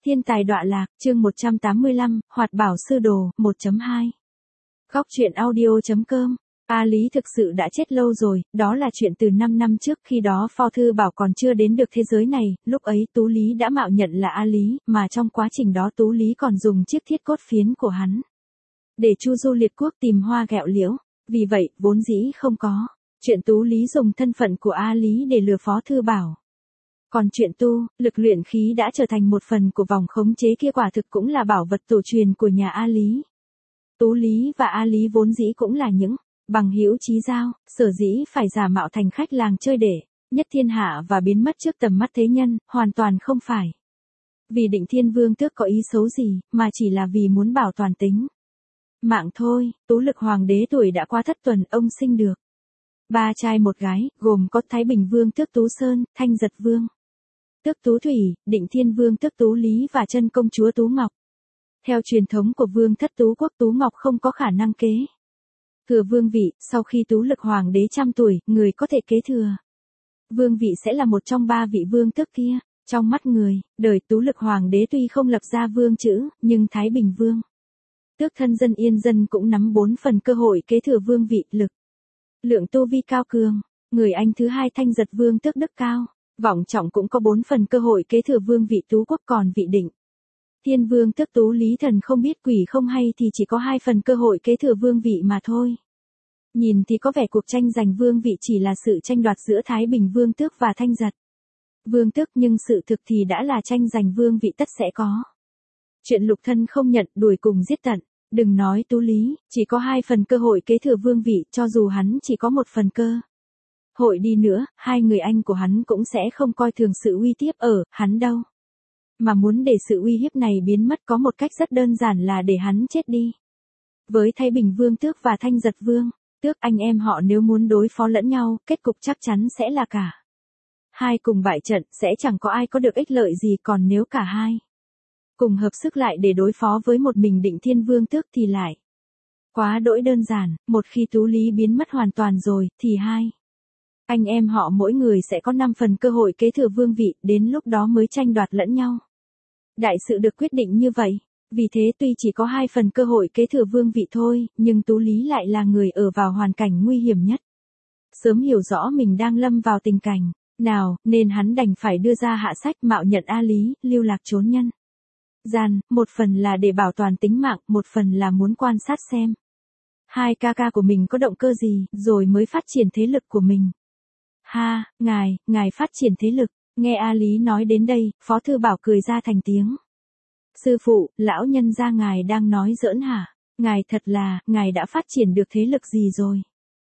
Thiên tài đọa lạc, chương 185, Hoạt bảo sư đồ, 1.2. Góc truyện audio.com. A Lý thực sự đã chết lâu rồi, đó là chuyện từ 5 năm trước, khi đó Phó Thư Bảo còn chưa đến được thế giới này, lúc ấy Tú Lý đã mạo nhận là A Lý, mà trong quá trình đó Tú Lý còn dùng chiếc thiết cốt phiến của hắn để chu du liệt quốc tìm hoa gẹo liễu, vì vậy, vốn dĩ không có chuyện Tú Lý dùng thân phận của A Lý để lừa Phó Thư Bảo. Còn chuyện tu, lực luyện khí đã trở thành một phần của vòng khống chế kia, quả thực cũng là bảo vật tổ truyền của nhà A Lý. Tú Lý và A Lý vốn dĩ cũng là những bằng hữu chí giao, sở dĩ phải giả mạo thành khách làng chơi để nhất thiên hạ và biến mất trước tầm mắt thế nhân, hoàn toàn không phải vì Định Thiên Vương Tước có ý xấu gì, mà chỉ là vì muốn bảo toàn tính mạng thôi. Tú Lực Hoàng đế tuổi đã qua thất tuần, ông sinh được 3 trai 1 gái, gồm có Thái Bình Vương Tước Tú Sơn, Thanh Giật Vương Tước Tú Thủy, Định Thiên Vương Tước Tú Lý và Chân Công Chúa Tú Ngọc. Theo truyền thống của Vương thất Tú Quốc, Tú Ngọc không có khả năng kế thừa vương vị. Sau khi Tú Lực Hoàng đế 100 tuổi, người có thể kế thừa vương vị sẽ là một trong 3 vị vương tước kia. Trong mắt người, đời Tú Lực Hoàng đế tuy không lập ra vương chữ, nhưng Thái Bình Vương Tước thân dân yên dân cũng nắm 4 phần cơ hội kế thừa vương vị. Lực lượng tu vi cao cường, người anh thứ hai Thanh Giật Vương Tước đức cao vọng trọng cũng có 4 phần cơ hội kế thừa vương vị Tú Quốc, còn vị Định Thiên Vương Tước Tú Lý thần không biết quỷ không hay thì chỉ có 2 phần cơ hội kế thừa vương vị mà thôi. Nhìn thì có vẻ cuộc tranh giành vương vị chỉ là sự tranh đoạt giữa Thái Bình Vương Tước và Thanh Giật Vương Tước, nhưng sự thực thì đã là tranh giành vương vị tất sẽ có chuyện lục thân không nhận, đuổi cùng giết tận. Đừng nói Tú Lý, chỉ có 2 phần cơ hội kế thừa vương vị, cho dù hắn chỉ có 1 phần cơ hội đi nữa, 2 người anh của hắn cũng sẽ không coi thường sự uy hiếp ở hắn đâu. Mà muốn để sự uy hiếp này biến mất có một cách rất đơn giản là để hắn chết đi. Với Thái Bình Vương Tước và Thanh Giật Vương Tước, anh em họ nếu muốn đối phó lẫn nhau, kết cục chắc chắn sẽ là cả hai cùng bại trận, sẽ chẳng có ai có được ích lợi gì. Còn nếu cả hai cùng hợp sức lại để đối phó với một mình Định Thiên Vương Tước thì lại quá đỗi đơn giản. Một khi Tú Lý biến mất hoàn toàn rồi, thì hai anh em họ mỗi người sẽ có 5 phần cơ hội kế thừa vương vị, đến lúc đó mới tranh đoạt lẫn nhau. Đại sự được quyết định như vậy. Vì thế tuy chỉ có 2 phần cơ hội kế thừa vương vị thôi, nhưng Tú Lý lại là người ở vào hoàn cảnh nguy hiểm nhất. Sớm hiểu rõ mình đang lâm vào tình cảnh nào, nên hắn đành phải đưa ra hạ sách mạo nhận A Lý, lưu lạc trốn nhân gian, một phần là để bảo toàn tính mạng, một phần là muốn quan sát xem hai ca ca của mình có động cơ gì, rồi mới phát triển thế lực của mình. Ha, ngài phát triển thế lực. Nghe A Lý nói đến đây, Phó Thư Bảo cười ra thành tiếng. Sư phụ, lão nhân gia ngài đang nói giỡn hả? Ngài thật là, ngài đã phát triển được thế lực gì rồi?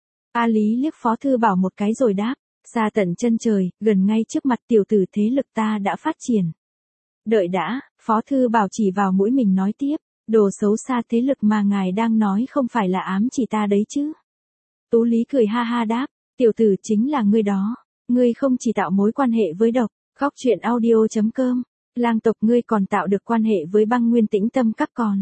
A Lý liếc Phó Thư Bảo một cái rồi đáp, xa tận chân trời, gần ngay trước mặt tiểu tử, thế lực ta đã phát triển. Đợi đã, Phó Thư Bảo chỉ vào mũi mình nói tiếp, đồ xấu xa, thế lực mà ngài đang nói không phải là ám chỉ ta đấy chứ? Tú Lý cười ha ha đáp, tiểu tử chính là ngươi đó. Ngươi không chỉ tạo mối quan hệ với độc, góc truyện audio.com, lang tộc, ngươi còn tạo được quan hệ với Băng Nguyên Tĩnh Tâm Các, còn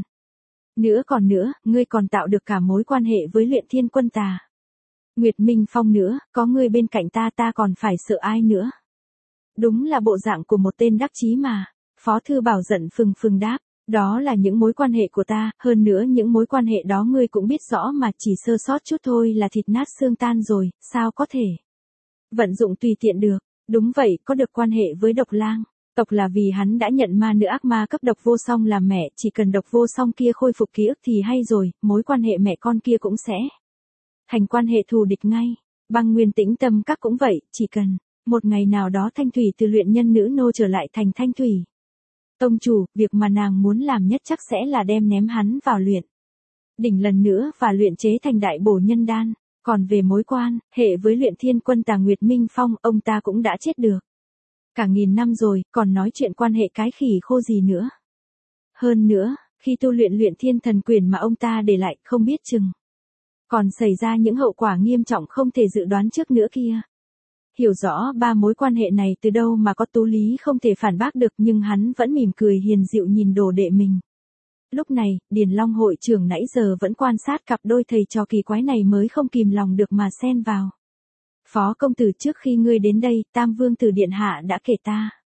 nữa, ngươi còn tạo được cả mối quan hệ với Luyện Thiên Quân ta, Nguyệt Minh Phong nữa, có ngươi bên cạnh ta còn phải sợ ai nữa? Đúng là bộ dạng của một tên đắc chí mà. Phó Thư Bảo giận phừng phừng đáp, đó là những mối quan hệ của ta, hơn nữa những mối quan hệ đó ngươi cũng biết rõ mà, chỉ sơ sót chút thôi là thịt nát xương tan rồi, sao có thể vận dụng tùy tiện được. Đúng vậy, có được quan hệ với Độc Lang tộc là vì hắn đã nhận ma nữ ác ma cấp Độc Vô Song làm mẹ, chỉ cần Độc Vô Song kia khôi phục ký ức thì hay rồi, mối quan hệ mẹ con kia cũng sẽ thành quan hệ thù địch ngay. Băng Nguyên Tĩnh Tâm Các cũng vậy, chỉ cần một ngày nào đó Thanh Thủy từ luyện nhân nữ nô trở lại thành Thanh Thủy tông chủ, việc mà nàng muốn làm nhất chắc sẽ là đem ném hắn vào luyện đỉnh lần nữa và luyện chế thành đại bổ nhân đan. Còn về mối quan hệ với Luyện Thiên Quân tà Nguyệt Minh Phong, ông ta cũng đã chết được cả 1000 năm rồi, còn nói chuyện quan hệ cái khỉ khô gì nữa. Hơn nữa, khi tu luyện Luyện Thiên Thần Quyền mà ông ta để lại, không biết chừng còn xảy ra những hậu quả nghiêm trọng không thể dự đoán trước nữa kia. Hiểu rõ 3 mối quan hệ này từ đâu mà có, Tú Lý không thể phản bác được, nhưng hắn vẫn mỉm cười hiền dịu nhìn đồ đệ mình. Lúc này, Điền Long hội trưởng nãy giờ vẫn quan sát cặp đôi thầy trò kỳ quái này mới không kìm lòng được mà xen vào. Phó công tử, trước khi ngươi đến đây, Tam Vương tử điện hạ đã kể ta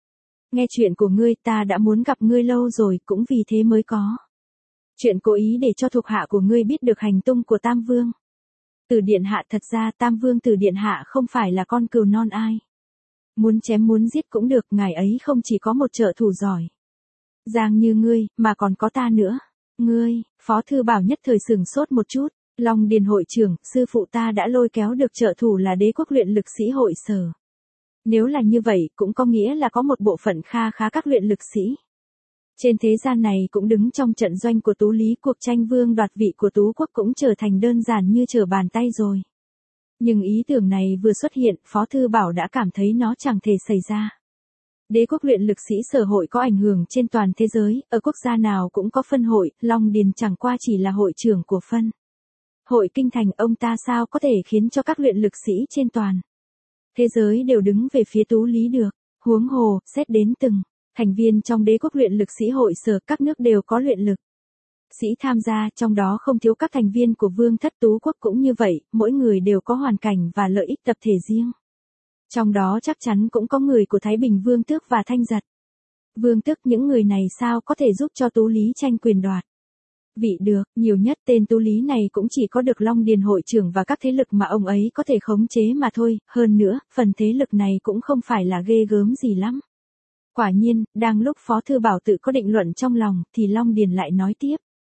Nghe chuyện của ngươi, ta đã muốn gặp ngươi lâu rồi, cũng vì thế mới có chuyện cố ý để cho thuộc hạ của ngươi biết được hành tung của Tam Vương Tử điện hạ. Thật ra Tam Vương Tử điện hạ không phải là con cừu non ai muốn chém muốn giết cũng được, ngài ấy không chỉ có một trợ thủ giỏi giang như ngươi, mà còn có ta nữa. Ngươi, Phó Thư Bảo nhất thời sửng sốt một chút. Long Điền hội trưởng, sư phụ ta đã lôi kéo được trợ thủ là Đế quốc luyện lực sĩ hội sở. Nếu là như vậy, cũng có nghĩa là có một bộ phận kha khá các luyện lực sĩ trên thế gian này cũng đứng trong trận doanh của Tú Lý. Cuộc tranh vương đoạt vị của Tú quốc cũng trở thành đơn giản như trở bàn tay rồi. Nhưng ý tưởng này vừa xuất hiện, Phó Thư Bảo đã cảm thấy nó chẳng thể xảy ra. Đế quốc luyện lực sĩ sở hội có ảnh hưởng trên toàn thế giới, ở quốc gia nào cũng có phân hội, Long Điền chẳng qua chỉ là hội trưởng của phân hội kinh thành, ông ta sao có thể khiến cho các luyện lực sĩ trên toàn thế giới đều đứng về phía Tú Lý được. Huống hồ, xét đến từng thành viên trong đế quốc luyện lực sĩ hội sở, các nước đều có luyện lực sĩ tham gia, trong đó không thiếu các thành viên của Vương thất. Tú quốc cũng như vậy, mỗi người đều có hoàn cảnh và lợi ích tập thể riêng. Trong đó chắc chắn cũng có người của Thái Bình Vương tước và Thanh Giật Vương tước. Những người này sao có thể giúp cho Tú Lý tranh quyền đoạt vị được. Nhiều nhất tên Tú Lý này cũng chỉ có được Long Điền hội trưởng và các thế lực mà ông ấy có thể khống chế mà thôi. Hơn nữa, phần thế lực này cũng không phải là ghê gớm gì lắm. Quả nhiên, đang lúc Phó Thư Bảo tự có định luận trong lòng, thì Long Điền lại nói tiếp.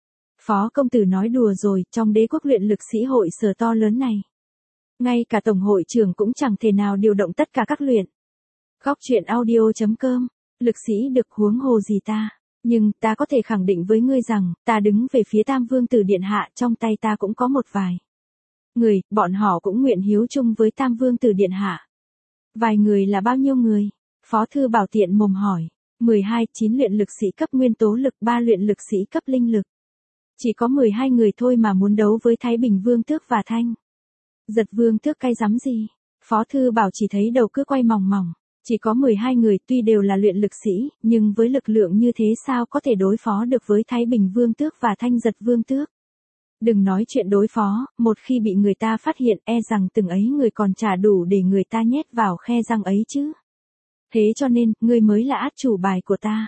Phó công tử nói đùa rồi, trong đế quốc luyện lực sĩ hội sở to lớn này, ngay cả tổng hội trưởng cũng chẳng thể nào điều động tất cả các luyện góc truyện audio.com lực sĩ được, huống hồ gì ta. Nhưng ta có thể khẳng định với ngươi rằng, ta đứng về phía Tam Vương Tử điện hạ, trong tay ta cũng có một vài người, bọn họ cũng nguyện hiếu chung với Tam Vương Tử điện hạ. Vài người là bao nhiêu người? Phó Thư Bảo tiện mồm hỏi. 12, 9 luyện lực sĩ cấp nguyên tố lực, 3 luyện lực sĩ cấp linh lực. Chỉ có 12 người thôi mà muốn đấu với Thái Bình Vương tước và Thanh Giật Vương tước, cay rắm gì? Phó Thư Bảo chỉ thấy đầu cứ quay mòng mòng. Chỉ có 12 người, tuy đều là luyện lực sĩ, nhưng với lực lượng như thế sao có thể đối phó được với Thái Bình Vương tước và Thanh Giật Vương tước. Đừng nói chuyện đối phó, một khi bị người ta phát hiện, e rằng từng ấy người còn chả đủ để người ta nhét vào khe răng ấy chứ. Thế cho nên, ngươi mới là át chủ bài của ta.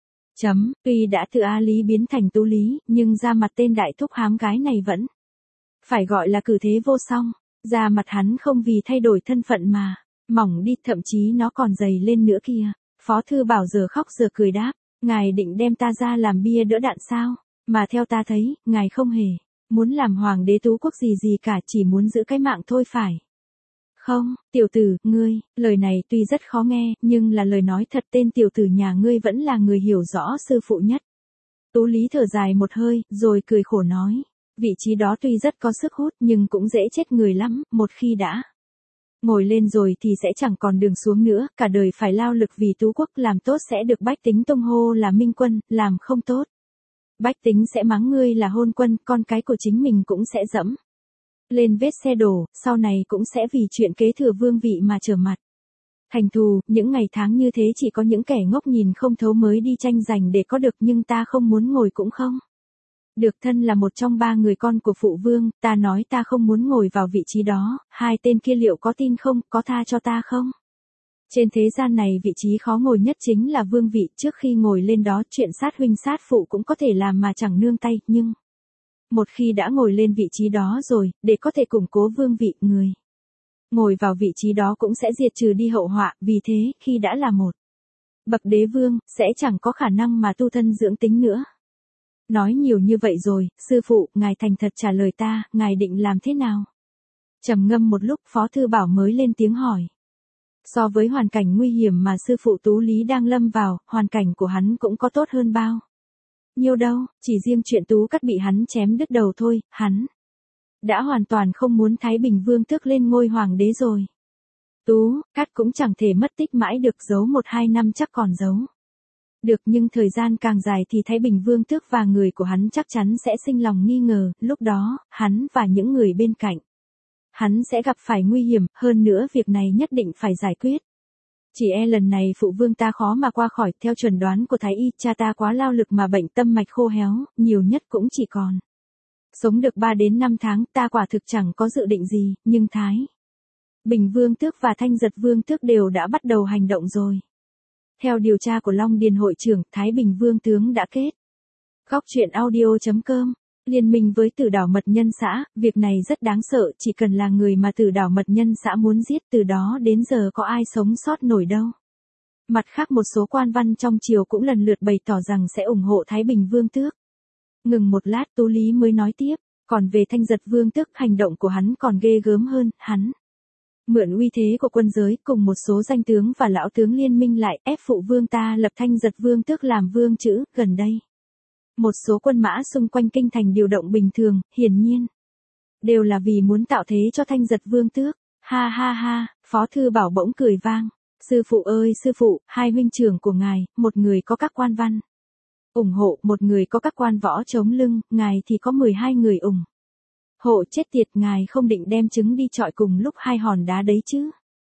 Tuy đã từ A Lý biến thành Tú Lý, nhưng ra mặt tên đại thúc hám gái này vẫn phải gọi là cử thế vô song. Ra mặt hắn không vì thay đổi thân phận mà mỏng đi, thậm chí nó còn dày lên nữa kìa. Phó Thư Bảo giờ khóc giờ cười đáp. Ngài định đem ta ra làm bia đỡ đạn sao? Mà theo ta thấy, ngài không hề muốn làm hoàng đế Tú quốc gì cả, chỉ muốn giữ cái mạng thôi phải không? Tiểu tử, ngươi, lời này tuy rất khó nghe, nhưng là lời nói thật. Tên tiểu tử nhà ngươi vẫn là người hiểu rõ sư phụ nhất. Tú Lý thở dài một hơi, rồi cười khổ nói. Vị trí đó tuy rất có sức hút, nhưng cũng dễ chết người lắm, một khi đã ngồi lên rồi thì sẽ chẳng còn đường xuống nữa, cả đời phải lao lực vì Tú quốc. Làm tốt sẽ được bách tính tung hô là minh quân, làm không tốt bách tính sẽ mắng ngươi là hôn quân, con cái của chính mình cũng sẽ dẫm lên vết xe đổ, sau này cũng sẽ vì chuyện kế thừa vương vị mà trở mặt thành thù. Những ngày tháng như thế chỉ có những kẻ ngốc nhìn không thấu mới đi tranh giành để có được, nhưng ta không muốn ngồi cũng không được. Thân là một trong 3 người con của phụ vương, ta nói ta không muốn ngồi vào vị trí đó. Hai tên kia liệu có tin không, có tha cho ta không? Trên thế gian này vị trí khó ngồi nhất chính là vương vị. Trước khi ngồi lên đó, chuyện sát huynh sát phụ cũng có thể làm mà chẳng nương tay, nhưng một khi đã ngồi lên vị trí đó rồi, để có thể củng cố vương vị, người ngồi vào vị trí đó cũng sẽ diệt trừ đi hậu họa. Vì thế, khi đã là một bậc đế vương, sẽ chẳng có khả năng mà tu thân dưỡng tính nữa. Nói nhiều như vậy rồi, sư phụ, ngài thành thật trả lời ta, ngài định làm thế nào? Trầm ngâm một lúc, Phó Thư Bảo mới lên tiếng hỏi. So với hoàn cảnh nguy hiểm mà sư phụ Tú Lý đang lâm vào, hoàn cảnh của hắn cũng có tốt hơn bao nhiêu đâu. Chỉ riêng chuyện Tú Cắt bị hắn chém đứt đầu thôi, hắn đã hoàn toàn không muốn Thái Bình Vương tước lên ngôi hoàng đế rồi. Tú Cắt cũng chẳng thể mất tích mãi được, giấu 1-2 năm chắc còn giấu được, nhưng thời gian càng dài thì Thái Bình Vương tước và người của hắn chắc chắn sẽ sinh lòng nghi ngờ. Lúc đó, hắn và những người bên cạnh hắn sẽ gặp phải nguy hiểm. Hơn nữa việc này nhất định phải giải quyết. Chỉ e lần này phụ vương ta khó mà qua khỏi. Theo chuẩn đoán của Thái y, cha ta quá lao lực mà bệnh tâm mạch khô héo, nhiều nhất cũng chỉ còn sống được 3 đến 5 tháng. Ta quả thực chẳng có dự định gì, nhưng Thái Bình Vương tước và Thanh Giật Vương tước đều đã bắt đầu hành động rồi. Theo điều tra của Long Điền hội trưởng, Thái Bình Vương tướng đã kết. Góc truyện audio.com. Liên minh với Tử Đảo Mật Nhân xã, việc này rất đáng sợ, chỉ cần là người mà Tử Đảo Mật Nhân xã muốn giết, từ đó đến giờ có ai sống sót nổi đâu. Mặt khác một số quan văn trong triều cũng lần lượt bày tỏ rằng sẽ ủng hộ Thái Bình Vương tước. Ngừng một lát Tú Lý mới nói tiếp, còn về Thanh Giật Vương tước, hành động của hắn còn ghê gớm hơn, hắn mượn uy thế của quân giới cùng một số danh tướng và lão tướng liên minh lại ép phụ vương ta lập Thanh Giật Vương tước làm vương chữ. Gần đây, một số quân mã xung quanh kinh thành điều động bình thường, hiển nhiên đều là vì muốn tạo thế cho Thanh Giật Vương tước. Ha ha ha, Phó Thư Bảo bỗng cười vang. Sư phụ ơi sư phụ, hai huynh trưởng của ngài, một người có các quan văn ủng hộ, một người có các quan võ chống lưng, ngài thì có 12 người ủng hộ. Chết tiệt, ngài không định đem trứng đi chọi cùng lúc hai hòn đá đấy chứ?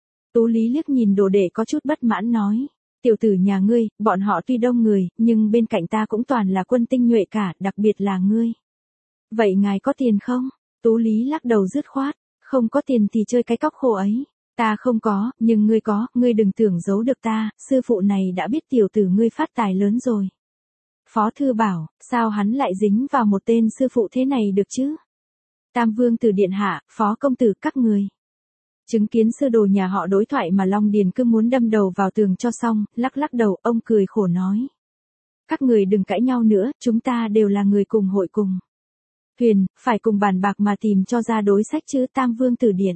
Tú Lý liếc nhìn đồ đệ có chút bất mãn nói. Tiểu tử nhà ngươi, bọn họ tuy đông người, nhưng bên cạnh ta cũng toàn là quân tinh nhuệ cả, đặc biệt là ngươi. Vậy ngài có tiền không? Tú Lý lắc đầu dứt khoát. Không có tiền thì chơi cái cóc khô ấy. Ta không có, nhưng ngươi có, ngươi đừng tưởng giấu được ta, sư phụ này đã biết tiểu tử ngươi phát tài lớn rồi. Phó Thư Bảo, sao hắn lại dính vào một tên sư phụ thế này được chứ? Tam Vương Tử điện hạ, Phó công tử các người. Chứng kiến sư đồ nhà họ đối thoại mà Long Điền cứ muốn đâm đầu vào tường cho xong, lắc lắc đầu, ông cười khổ nói. Các người đừng cãi nhau nữa, chúng ta đều là người cùng hội cùng thuyền, phải cùng bàn bạc mà tìm cho ra đối sách chứ. Tam Vương Tử điện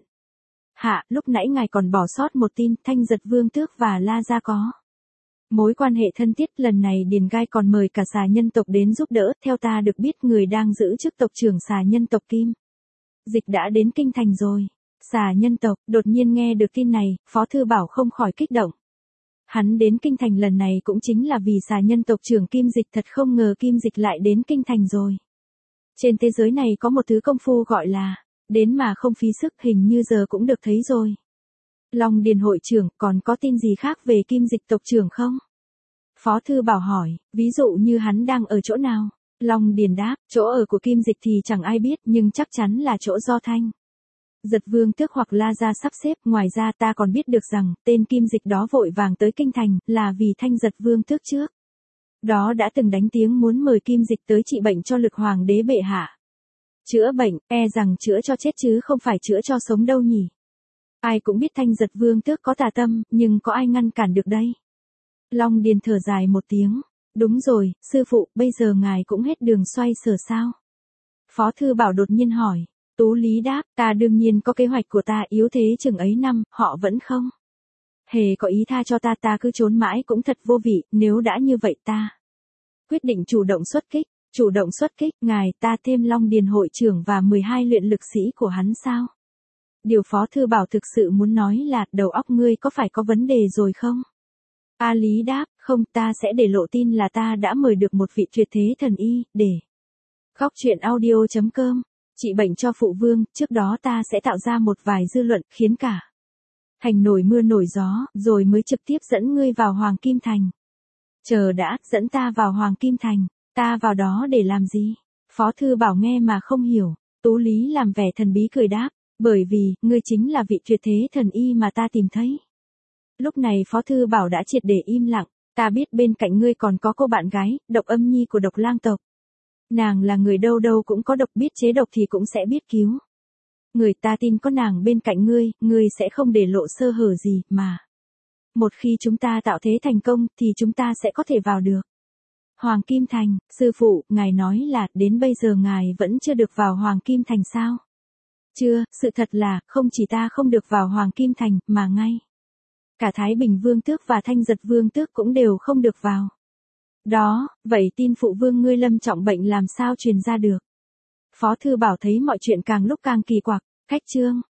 hạ, lúc nãy ngài còn bỏ sót một tin, Thanh Giật Vương tước và La Gia có mối quan hệ thân thiết, lần này Điền Gai còn mời cả xà nhân tộc đến giúp đỡ, theo ta được biết người đang giữ chức tộc trưởng xà nhân tộc Kim Dịch đã đến kinh thành rồi. Xà nhân tộc, đột nhiên nghe được tin này, Phó Thư Bảo không khỏi kích động. Hắn đến kinh thành lần này cũng chính là vì xà nhân tộc trưởng Kim Dịch, thật không ngờ Kim Dịch lại đến kinh thành rồi. Trên thế giới này có một thứ công phu gọi là đến mà không phí sức, hình như giờ cũng được thấy rồi. Long Điền hội trưởng, còn có tin gì khác về Kim Dịch tộc trưởng không? Phó Thư Bảo hỏi, ví dụ như hắn đang ở chỗ nào? Long Điền đáp, chỗ ở của Kim Dịch thì chẳng ai biết, nhưng chắc chắn là chỗ do Thanh Giật Vương tước hoặc La Gia sắp xếp. Ngoài ra ta còn biết được rằng, tên Kim Dịch đó vội vàng tới kinh thành, là vì Thanh Giật Vương tước trước đó đã từng đánh tiếng muốn mời Kim Dịch tới trị bệnh cho Lực Hoàng đế bệ hạ. Chữa bệnh, e rằng chữa cho chết chứ không phải chữa cho sống đâu nhỉ. Ai cũng biết Thanh Giật Vương tước có tà tâm, nhưng có ai ngăn cản được đây? Long Điền thở dài một tiếng. Đúng rồi, sư phụ, bây giờ ngài cũng hết đường xoay sở sao? Phó Thư Bảo đột nhiên hỏi. Tú Lý đáp, ta đương nhiên có kế hoạch của ta, yếu thế chừng ấy năm, họ vẫn không hề có ý tha cho ta, ta cứ trốn mãi cũng thật vô vị, nếu đã như vậy ta quyết định chủ động xuất kích. Chủ động xuất kích, ngài, ta thêm Long Điền hội trưởng và 12 luyện lực sĩ của hắn sao? Điều Phó Thư Bảo thực sự muốn nói là, đầu óc ngươi có phải có vấn đề rồi không? A Lý đáp, không, ta sẽ để lộ tin là ta đã mời được một vị tuyệt thế thần y, để góc truyện audio.com trị bệnh cho phụ vương, trước đó ta sẽ tạo ra một vài dư luận, khiến cả thành nổi mưa nổi gió, rồi mới trực tiếp dẫn ngươi vào Hoàng Kim Thành. Chờ đã, dẫn ta vào Hoàng Kim Thành, ta vào đó để làm gì? Phó Thư Bảo nghe mà không hiểu. Tú Lý làm vẻ thần bí cười đáp, bởi vì, ngươi chính là vị tuyệt thế thần y mà ta tìm thấy. Lúc này Phó Thư Bảo đã triệt để im lặng, ta biết bên cạnh ngươi còn có cô bạn gái, Độc Âm Nhi của Độc Lang tộc. Nàng là người đâu đâu cũng có độc, biết chế độc thì cũng sẽ biết cứu người, ta tin có nàng bên cạnh ngươi sẽ không để lộ sơ hở gì, mà một khi chúng ta tạo thế thành công, thì chúng ta sẽ có thể vào được Hoàng Kim Thành. Sư phụ, ngài nói là, đến bây giờ ngài vẫn chưa được vào Hoàng Kim Thành sao? Chưa, sự thật là, không chỉ ta không được vào Hoàng Kim Thành, mà ngay cả Thái Bình Vương tước và Thanh Giật Vương tước cũng đều không được vào. Đó, vậy tin phụ vương ngươi lâm trọng bệnh làm sao truyền ra được? Phó Thư Bảo thấy mọi chuyện càng lúc càng kỳ quặc. Cách chương